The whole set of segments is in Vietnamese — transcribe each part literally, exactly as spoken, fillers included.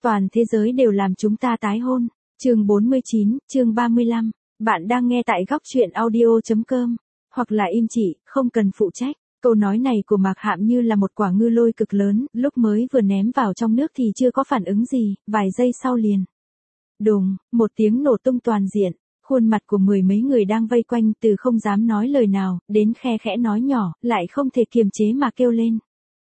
Toàn thế giới đều làm chúng ta tái hôn. Chương bốn mươi chín, chương ba mươi lăm. Bạn đang nghe tại góc truyện audio chấm com. Hoặc là im chỉ, không cần phụ trách. Câu nói này của Mạc Hạm như là một quả ngư lôi cực lớn, lúc mới vừa ném vào trong nước thì chưa có phản ứng gì, vài giây sau liền. Đùng, một tiếng nổ tung toàn diện, khuôn mặt của mười mấy người đang vây quanh từ không dám nói lời nào, đến khe khẽ nói nhỏ, lại không thể kiềm chế mà kêu lên.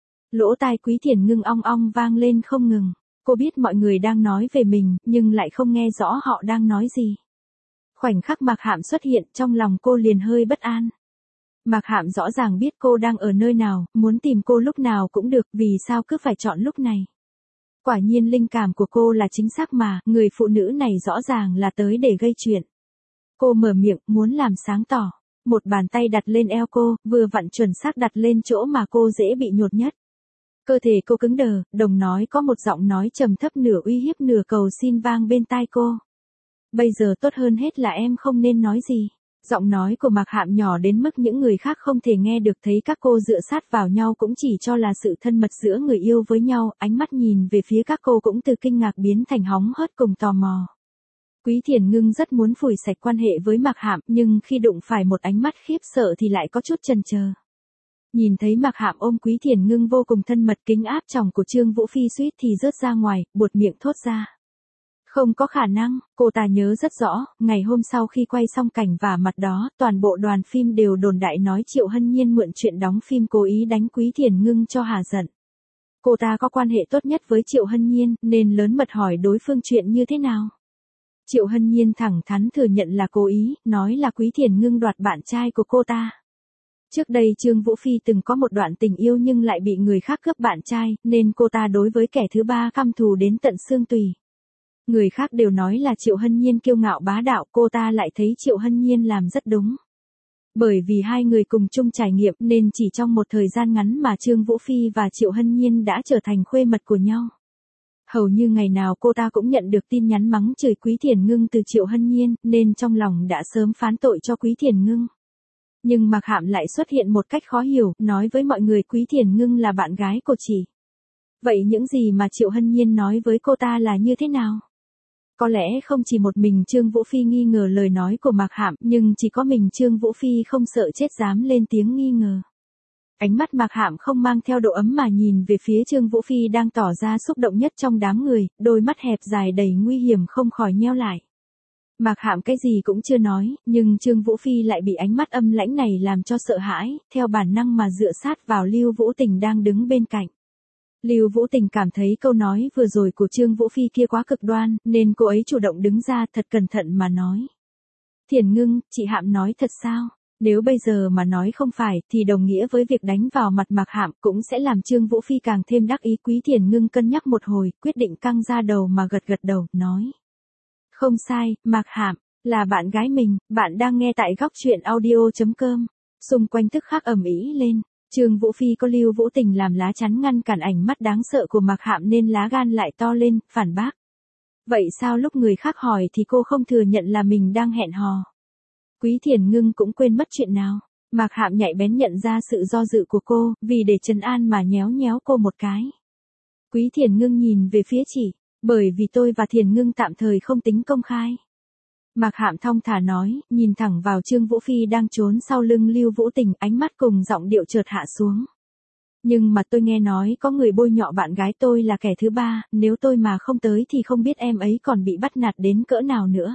Lỗ tai Quý Thiền Ngưng ong ong vang lên không ngừng. Cô biết mọi người đang nói về mình, nhưng lại không nghe rõ họ đang nói gì. Khoảnh khắc Mạc Hạm xuất hiện, trong lòng cô liền hơi bất an. Mạc Hạm rõ ràng biết cô đang ở nơi nào, muốn tìm cô lúc nào cũng được, vì sao cứ phải chọn lúc này. Quả nhiên linh cảm của cô là chính xác mà, người phụ nữ này rõ ràng là tới để gây chuyện. Cô mở miệng, muốn làm sáng tỏ. Một bàn tay đặt lên eo cô, vừa vặn chuẩn xác đặt lên chỗ mà cô dễ bị nhột nhất. Cơ thể cô cứng đờ, đồng nói có một giọng nói trầm thấp nửa uy hiếp nửa cầu xin vang bên tai cô. Bây giờ tốt hơn hết là em không nên nói gì. Giọng nói của Mạc Hạm nhỏ đến mức những người khác không thể nghe được, thấy các cô dựa sát vào nhau cũng chỉ cho là sự thân mật giữa người yêu với nhau, ánh mắt nhìn về phía các cô cũng từ kinh ngạc biến thành hóng hớt cùng tò mò. Quý Thiền Ngưng rất muốn phủi sạch quan hệ với Mạc Hạm, nhưng khi đụng phải một ánh mắt khiếp sợ thì lại có chút chần chờ. Nhìn thấy Mạc Hạm ôm Quý Thiền Ngưng vô cùng thân mật, kính áp tròng của Trương Vũ Phi suýt thì rớt ra ngoài, buột miệng thốt ra. Không có khả năng, cô ta nhớ rất rõ, ngày hôm sau khi quay xong cảnh vả mặt đó, toàn bộ đoàn phim đều đồn đại nói Triệu Hân Nhiên mượn chuyện đóng phim cố ý đánh Quý Thiền Ngưng cho hả giận. Cô ta có quan hệ tốt nhất với Triệu Hân Nhiên, nên lớn mật hỏi đối phương chuyện như thế nào. Triệu Hân Nhiên thẳng thắn thừa nhận là cố ý, nói là Quý Thiền Ngưng đoạt bạn trai của cô ta. Trước đây Trương Vũ Phi từng có một đoạn tình yêu nhưng lại bị người khác cướp bạn trai, nên cô ta đối với kẻ thứ ba căm thù đến tận xương tủy. Người khác đều nói là Triệu Hân Nhiên kiêu ngạo bá đạo, cô ta lại thấy Triệu Hân Nhiên làm rất đúng. Bởi vì hai người cùng chung trải nghiệm nên chỉ trong một thời gian ngắn mà Trương Vũ Phi và Triệu Hân Nhiên đã trở thành khuê mật của nhau. Hầu như ngày nào cô ta cũng nhận được tin nhắn mắng chửi Quý Thiền Ngưng từ Triệu Hân Nhiên, nên trong lòng đã sớm phán tội cho Quý Thiền Ngưng. Nhưng Mạc Hạm lại xuất hiện một cách khó hiểu, nói với mọi người Quý Thiền Ngưng là bạn gái của chị. Vậy những gì mà Triệu Hân Nhiên nói với cô ta là như thế nào? Có lẽ không chỉ một mình Trương Vũ Phi nghi ngờ lời nói của Mạc Hạm, nhưng chỉ có mình Trương Vũ Phi không sợ chết dám lên tiếng nghi ngờ. Ánh mắt Mạc Hạm không mang theo độ ấm mà nhìn về phía Trương Vũ Phi đang tỏ ra xúc động nhất trong đám người, đôi mắt hẹp dài đầy nguy hiểm không khỏi nheo lại. Mạc Hạm cái gì cũng chưa nói, nhưng Trương Vũ Phi lại bị ánh mắt âm lãnh này làm cho sợ hãi, theo bản năng mà dựa sát vào Lưu Vũ Tình đang đứng bên cạnh. Lưu Vũ Tình cảm thấy câu nói vừa rồi của Trương Vũ Phi kia quá cực đoan, nên cô ấy chủ động đứng ra thật cẩn thận mà nói. Thiền Ngưng, chị Hạm nói thật sao? Nếu bây giờ mà nói không phải, thì đồng nghĩa với việc đánh vào mặt Mạc Hạm cũng sẽ làm Trương Vũ Phi càng thêm đắc ý. Quý Thiền Ngưng cân nhắc một hồi, quyết định căng ra đầu mà gật gật đầu, nói. Không sai, Mạc Hạm, là bạn gái mình, bạn đang nghe tại góc truyện audio chấm com. Xung quanh tức khắc ầm ĩ lên. Trương Vũ Phi có Lưu Vũ Tình làm lá chắn ngăn cản ánh mắt đáng sợ của Mạc Hạm nên lá gan lại to lên, phản bác. Vậy sao lúc người khác hỏi thì cô không thừa nhận là mình đang hẹn hò? Quý Thiền Ngưng cũng quên mất chuyện nào. Mạc Hạm nhạy bén nhận ra sự do dự của cô, vì để trấn an mà nhéo nhéo cô một cái. Quý Thiền Ngưng nhìn về phía chị, bởi vì tôi và Thiền Ngưng tạm thời không tính công khai. Mạc Hạm thong thả nói, nhìn thẳng vào Trương Vũ Phi đang trốn sau lưng Lưu Vũ Tình, ánh mắt cùng giọng điệu chợt hạ xuống. Nhưng mà tôi nghe nói có người bôi nhọ bạn gái tôi là kẻ thứ ba, nếu tôi mà không tới thì không biết em ấy còn bị bắt nạt đến cỡ nào nữa.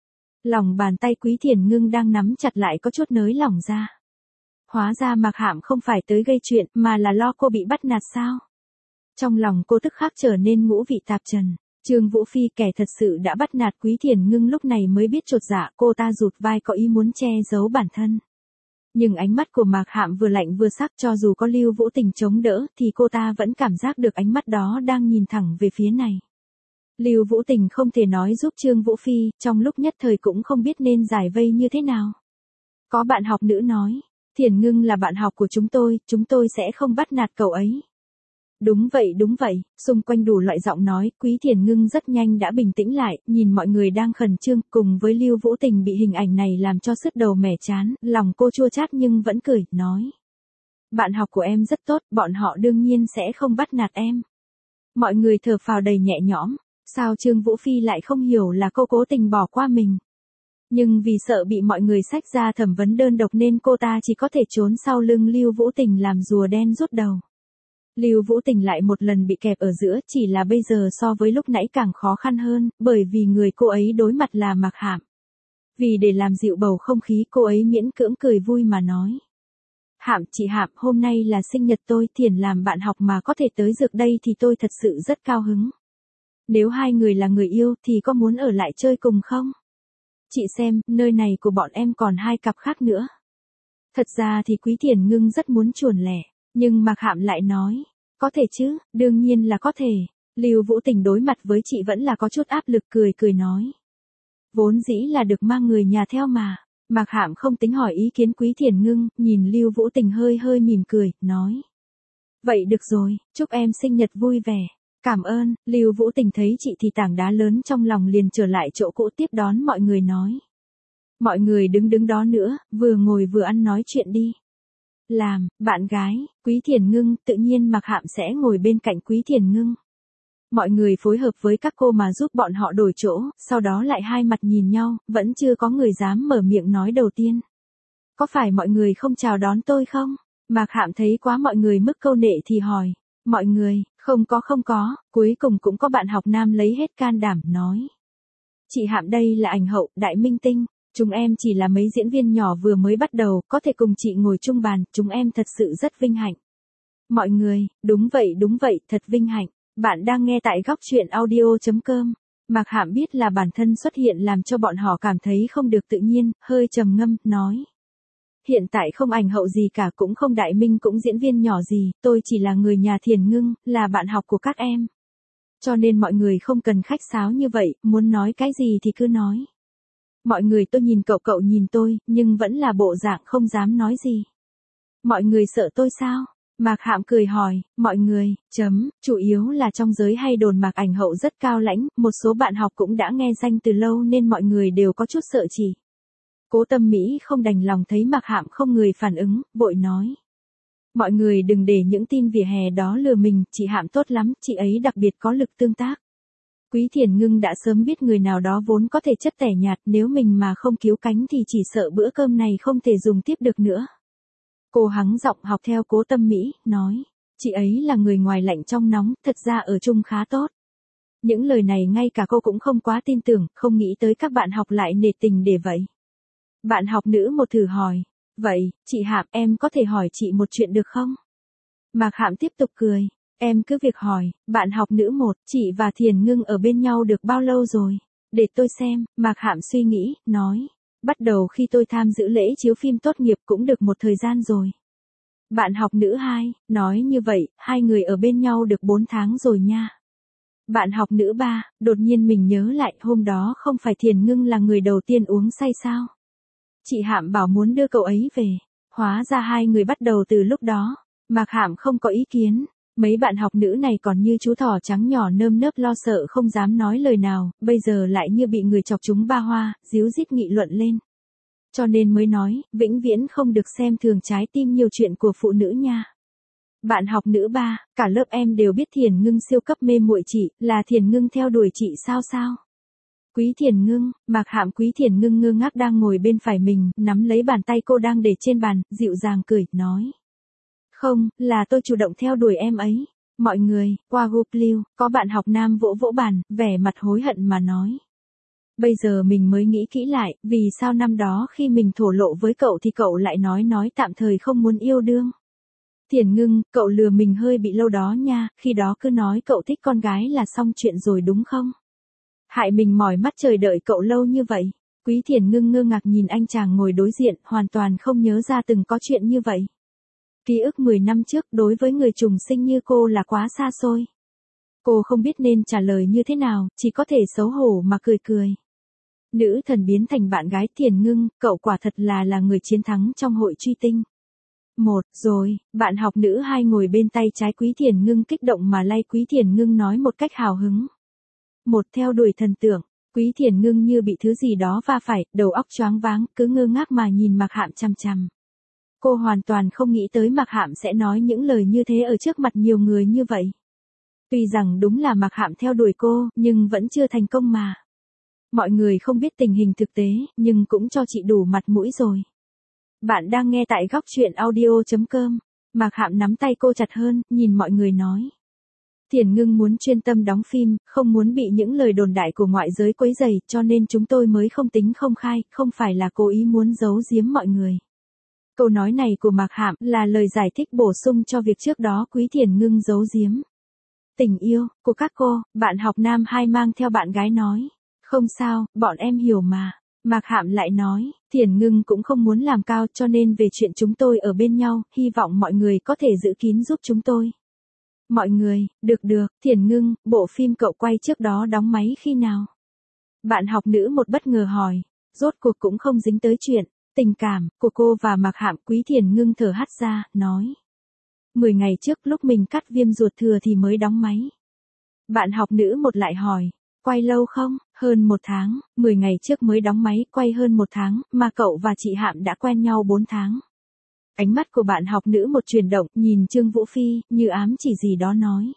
Lòng bàn tay Quý Thiền Ngưng đang nắm chặt lại có chút nới lỏng ra. Hóa ra Mạc Hạm không phải tới gây chuyện, mà là lo cô bị bắt nạt sao? Trong lòng cô tức khắc trở nên ngũ vị tạp trần. Trương Vũ Phi kẻ thật sự đã bắt nạt Quý Thiền Ngưng lúc này mới biết chột dạ, cô ta rụt vai có ý muốn che giấu bản thân. Nhưng ánh mắt của Mạc Hạm vừa lạnh vừa sắc, cho dù có Lưu Vũ Tình chống đỡ thì cô ta vẫn cảm giác được ánh mắt đó đang nhìn thẳng về phía này. Lưu Vũ Tình không thể nói giúp Trương Vũ Phi, trong lúc nhất thời cũng không biết nên giải vây như thế nào. Có bạn học nữ nói, Thiền Ngưng là bạn học của chúng tôi, chúng tôi sẽ không bắt nạt cậu ấy. Đúng vậy đúng vậy, xung quanh đủ loại giọng nói, Quý Thiền Ngưng rất nhanh đã bình tĩnh lại, nhìn mọi người đang khẩn trương, cùng với Lưu Vũ Tình bị hình ảnh này làm cho sứt đầu mẻ chán, lòng cô chua chát nhưng vẫn cười, nói. Bạn học của em rất tốt, bọn họ đương nhiên sẽ không bắt nạt em. Mọi người thở phào đầy nhẹ nhõm, Sao Trương Vũ Phi lại không hiểu là cô cố tình bỏ qua mình. Nhưng vì sợ bị mọi người xách ra thẩm vấn đơn độc nên cô ta chỉ có thể trốn sau lưng Lưu Vũ Tình làm rùa đen rút đầu. Lưu Vũ Tình lại một lần bị kẹp ở giữa, chỉ là bây giờ so với lúc nãy càng khó khăn hơn, bởi vì người cô ấy đối mặt là Mạc Hạm. Vì để làm dịu bầu không khí, cô ấy miễn cưỡng cười vui mà nói. Hạm, chị Hạm, hôm nay là sinh nhật tôi, Thiền làm bạn học mà có thể tới dược đây thì tôi thật sự rất cao hứng. Nếu hai người là người yêu thì có muốn ở lại chơi cùng không? Chị xem, nơi này của bọn em còn hai cặp khác nữa. Thật ra thì Quý Thiền Ngưng rất muốn chuồn lẻ, nhưng Mạc Hạm lại nói, có thể chứ, đương nhiên là có thể. Lưu Vũ Tình đối mặt với chị vẫn là có chút áp lực, cười cười nói. Vốn dĩ là được mang người nhà theo mà. Mạc Hạm không tính hỏi ý kiến Quý Thiền Ngưng, nhìn Lưu Vũ Tình hơi hơi mỉm cười, nói. Vậy được rồi, chúc em sinh nhật vui vẻ. Cảm ơn. Lưu Vũ Tình thấy chị thì tảng đá lớn trong lòng liền trở lại chỗ cũ tiếp đón mọi người nói. Mọi người đứng đứng đó nữa, vừa ngồi vừa ăn nói chuyện đi. Làm, bạn gái, Quý Thiền Ngưng, tự nhiên Mạc Hạm sẽ ngồi bên cạnh Quý Thiền Ngưng. Mọi người phối hợp với các cô mà giúp bọn họ đổi chỗ, sau đó lại hai mặt nhìn nhau, vẫn chưa có người dám mở miệng nói đầu tiên. Có phải mọi người không chào đón tôi không? Mạc Hạm thấy quá mọi người mức câu nệ thì hỏi. Mọi người, không có không có, cuối cùng cũng có bạn học nam lấy hết can đảm, nói. Chị Hạm đây là ảnh hậu, đại minh tinh, chúng em chỉ là mấy diễn viên nhỏ vừa mới bắt đầu, có thể cùng chị ngồi chung bàn, chúng em thật sự rất vinh hạnh. Mọi người, đúng vậy đúng vậy, thật vinh hạnh. Bạn đang nghe tại góc truyện audio chấm com. Mạc Hạm biết là bản thân xuất hiện làm cho bọn họ cảm thấy không được tự nhiên, hơi trầm ngâm, nói. Hiện tại không ảnh hậu gì cả, cũng không đại minh cũng diễn viên nhỏ gì, tôi chỉ là người nhà Thiền Ngưng, là bạn học của các em. Cho nên mọi người không cần khách sáo như vậy, muốn nói cái gì thì cứ nói. Mọi người tôi nhìn cậu cậu nhìn tôi, nhưng vẫn là bộ dạng không dám nói gì. Mọi người sợ tôi sao? Mạc Hạm cười hỏi, mọi người, chấm, chủ yếu là trong giới hay đồn Mạc ảnh hậu rất cao lãnh, một số bạn học cũng đã nghe danh từ lâu nên mọi người đều có chút sợ chị. Cố Tâm Mỹ không đành lòng thấy Mạc Hạm không người phản ứng, vội nói. Mọi người đừng để những tin vỉa hè đó lừa mình, chị Hạm tốt lắm, chị ấy đặc biệt có lực tương tác. Quý Thiền Ngưng đã sớm biết người nào đó vốn có thể chất tẻ nhạt, nếu mình mà không cứu cánh thì chỉ sợ bữa cơm này không thể dùng tiếp được nữa. Cô hắng giọng học theo Cố Tâm Mỹ, nói, chị ấy là người ngoài lạnh trong nóng, thật ra ở chung khá tốt. Những lời này ngay cả cô cũng không quá tin tưởng, không nghĩ tới các bạn học lại nể tình để vậy. Bạn học nữ một thử hỏi, vậy, chị Hạm, em có thể hỏi chị một chuyện được không? Mạc Hạm tiếp tục cười, em cứ việc hỏi. Bạn học nữ một, chị và Thiền Ngưng ở bên nhau được bao lâu rồi? Để tôi xem. Mạc Hạm suy nghĩ, nói. Bắt đầu khi tôi tham dự lễ chiếu phim tốt nghiệp cũng được một thời gian rồi. Bạn học nữ hai, nói như vậy, hai người ở bên nhau được bốn tháng rồi nha. Bạn học nữ ba, đột nhiên mình nhớ lại, hôm đó không phải Thiền Ngưng là người đầu tiên uống say sao? Chị Hạm bảo muốn đưa cậu ấy về. Hóa ra hai người bắt đầu từ lúc đó. Mạc Hạm không có ý kiến. Mấy bạn học nữ này còn như chú thỏ trắng nhỏ nơm nớp lo sợ không dám nói lời nào, bây giờ lại như bị người chọc trúng ba hoa, díu dít nghị luận lên. Cho nên mới nói, vĩnh viễn không được xem thường trái tim nhiều chuyện của phụ nữ nha. Bạn học nữ ba, cả lớp em đều biết Thiền Ngưng siêu cấp mê muội chị, là Thiền Ngưng theo đuổi chị sao sao? Quý Thiền Ngưng, Mạc Hạm Quý Thiền Ngưng ngơ ngác đang ngồi bên phải mình, nắm lấy bàn tay cô đang để trên bàn, dịu dàng cười, nói. Không, là tôi chủ động theo đuổi em ấy. Mọi người, qua group lưu, có bạn học nam vỗ vỗ bàn, vẻ mặt hối hận mà nói. Bây giờ mình mới nghĩ kỹ lại, vì sao năm đó khi mình thổ lộ với cậu thì cậu lại nói nói tạm thời không muốn yêu đương. Thiền Ngưng, cậu lừa mình hơi bị lâu đó nha, khi đó cứ nói cậu thích con gái là xong chuyện rồi đúng không? Hại mình mỏi mắt chờ đợi cậu lâu như vậy. Quý Thiền Ngưng ngơ ngác nhìn anh chàng ngồi đối diện, hoàn toàn không nhớ ra từng có chuyện như vậy. Ký ức mười năm trước đối với người trùng sinh như cô là quá xa xôi. Cô không biết nên trả lời như thế nào, chỉ có thể xấu hổ mà cười cười. Nữ thần biến thành bạn gái Thiền Ngưng, cậu quả thật là là người chiến thắng trong hội truy tinh. Một, rồi, bạn học nữ hai ngồi bên tay trái Quý Thiền Ngưng kích động mà lay Quý Thiền Ngưng nói một cách hào hứng. Một, theo đuổi thần tượng, Quý Thiền Ngưng như bị thứ gì đó va phải, đầu óc choáng váng, cứ ngơ ngác mà nhìn Mạc Hạm chằm chằm. Cô hoàn toàn không nghĩ tới Mạc Hạm sẽ nói những lời như thế ở trước mặt nhiều người như vậy. Tuy rằng đúng là Mạc Hạm theo đuổi cô, nhưng vẫn chưa thành công mà. Mọi người không biết tình hình thực tế, nhưng cũng cho chị đủ mặt mũi rồi. Bạn đang nghe tại góc chuyện audio chấm com. Mạc Hạm nắm tay cô chặt hơn, nhìn mọi người nói. Thiển Ngưng muốn chuyên tâm đóng phim, không muốn bị những lời đồn đại của ngoại giới quấy rầy, cho nên chúng tôi mới không tính không khai, không phải là cố ý muốn giấu giếm mọi người. Câu nói này của Mạc Hạm là lời giải thích bổ sung cho việc trước đó Quý Thiển Ngưng giấu giếm. Tình yêu của các cô, bạn học nam hai mang theo bạn gái nói. Không sao, bọn em hiểu mà. Mạc Hạm lại nói, Thiển Ngưng cũng không muốn làm cao cho nên về chuyện chúng tôi ở bên nhau, hy vọng mọi người có thể giữ kín giúp chúng tôi. Mọi người, được được, Thiển Ngưng, bộ phim cậu quay trước đó đóng máy khi nào? Bạn học nữ một bất ngờ hỏi, rốt cuộc cũng không dính tới chuyện tình cảm của cô và Mạc Hạm. Quý Thiển Ngưng thở hắt ra, nói. Mười ngày trước lúc mình cắt viêm ruột thừa thì mới đóng máy. Bạn học nữ một lại hỏi, quay lâu không? Hơn một tháng, mười ngày trước mới đóng máy, quay hơn một tháng, mà cậu và chị Hạm đã quen nhau bốn tháng. Ánh mắt của bạn học nữ một chuyển động, nhìn Trương Vũ Phi, như ám chỉ gì đó nói.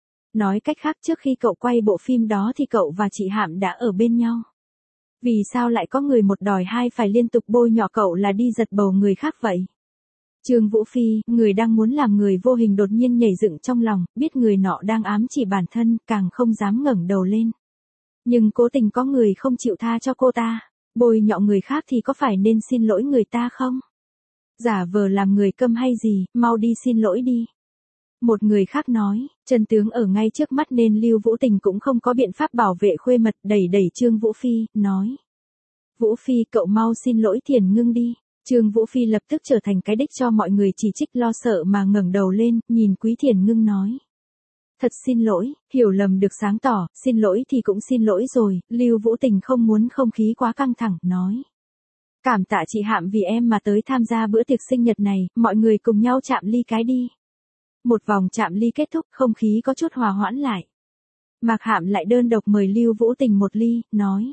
Nói cách khác trước khi cậu quay bộ phim đó thì cậu và chị Hạm đã ở bên nhau. Vì sao lại có người một đòi hai phải liên tục bôi nhọ cậu là đi giật bầu người khác vậy? Trương Vũ Phi, người đang muốn làm người vô hình đột nhiên nhảy dựng trong lòng, biết người nọ đang ám chỉ bản thân, càng không dám ngẩng đầu lên. Nhưng cố tình có người không chịu tha cho cô ta, bôi nhọ người khác thì có phải nên xin lỗi người ta không? Giả vờ làm người câm hay gì, mau đi xin lỗi đi. Một người khác nói, chân tướng ở ngay trước mắt nên Lưu Vũ Tình cũng không có biện pháp bảo vệ khuê mật, đẩy đẩy Trương Vũ Phi, nói. Vũ Phi cậu mau xin lỗi Thiển Ngưng đi. Trương Vũ Phi lập tức trở thành cái đích cho mọi người chỉ trích lo sợ mà ngẩng đầu lên, nhìn Quý Thiển Ngưng nói. Thật xin lỗi, hiểu lầm được sáng tỏ, xin lỗi thì cũng xin lỗi rồi, Lưu Vũ Tình không muốn không khí quá căng thẳng, nói. Cảm tạ chị Hạm vì em mà tới tham gia bữa tiệc sinh nhật này, mọi người cùng nhau chạm ly cái đi. Một vòng chạm ly kết thúc, không khí có chút hòa hoãn lại. Mạc Hạm lại đơn độc mời Lưu Vũ Tình một ly, nói.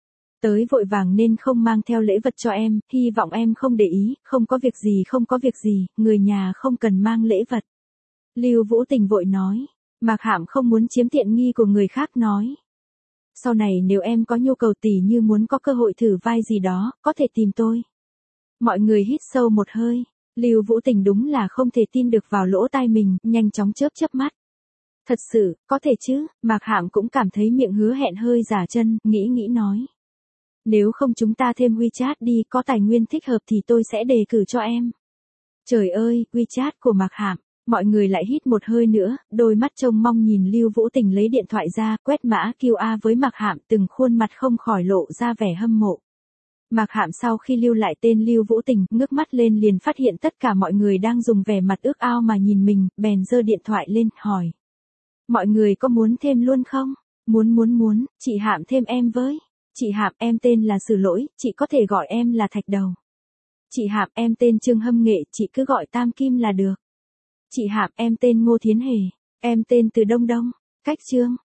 Tới vội vàng nên không mang theo lễ vật cho em, hy vọng em không để ý, không có việc gì không có việc gì, người nhà không cần mang lễ vật. Lưu Vũ Tình vội nói. Mạc Hạm không muốn chiếm tiện nghi của người khác nói. Sau này nếu em có nhu cầu tỉ như muốn có cơ hội thử vai gì đó, có thể tìm tôi. Mọi người hít sâu một hơi. Lưu Vũ Tình đúng là không thể tin được vào lỗ tai mình, nhanh chóng chớp chớp mắt. Thật sự, có thể chứ, Mạc Hạm cũng cảm thấy miệng hứa hẹn hơi giả chân, nghĩ nghĩ nói. Nếu không chúng ta thêm WeChat đi, có tài nguyên thích hợp thì tôi sẽ đề cử cho em. Trời ơi, WeChat của Mạc Hạm. Mọi người lại hít một hơi nữa, đôi mắt trông mong nhìn Lưu Vũ Tình lấy điện thoại ra, quét mã quy rờ với Mạc Hạm, từng khuôn mặt không khỏi lộ ra vẻ hâm mộ. Mạc Hạm sau khi lưu lại tên Lưu Vũ Tình, ngước mắt lên liền phát hiện tất cả mọi người đang dùng vẻ mặt ước ao mà nhìn mình, bèn giơ điện thoại lên, hỏi. Mọi người có muốn thêm luôn không? Muốn muốn muốn, chị Hạm thêm em với. Chị Hạm, em tên là Sử Lỗi, chị có thể gọi em là Thạch Đầu. Chị Hạm, em tên Trương Hâm Nghệ, chị cứ gọi Tam Kim là được. Chị Hạm, em tên Ngô Thiến Hề, em tên Từ Đông Đông, cách Trương.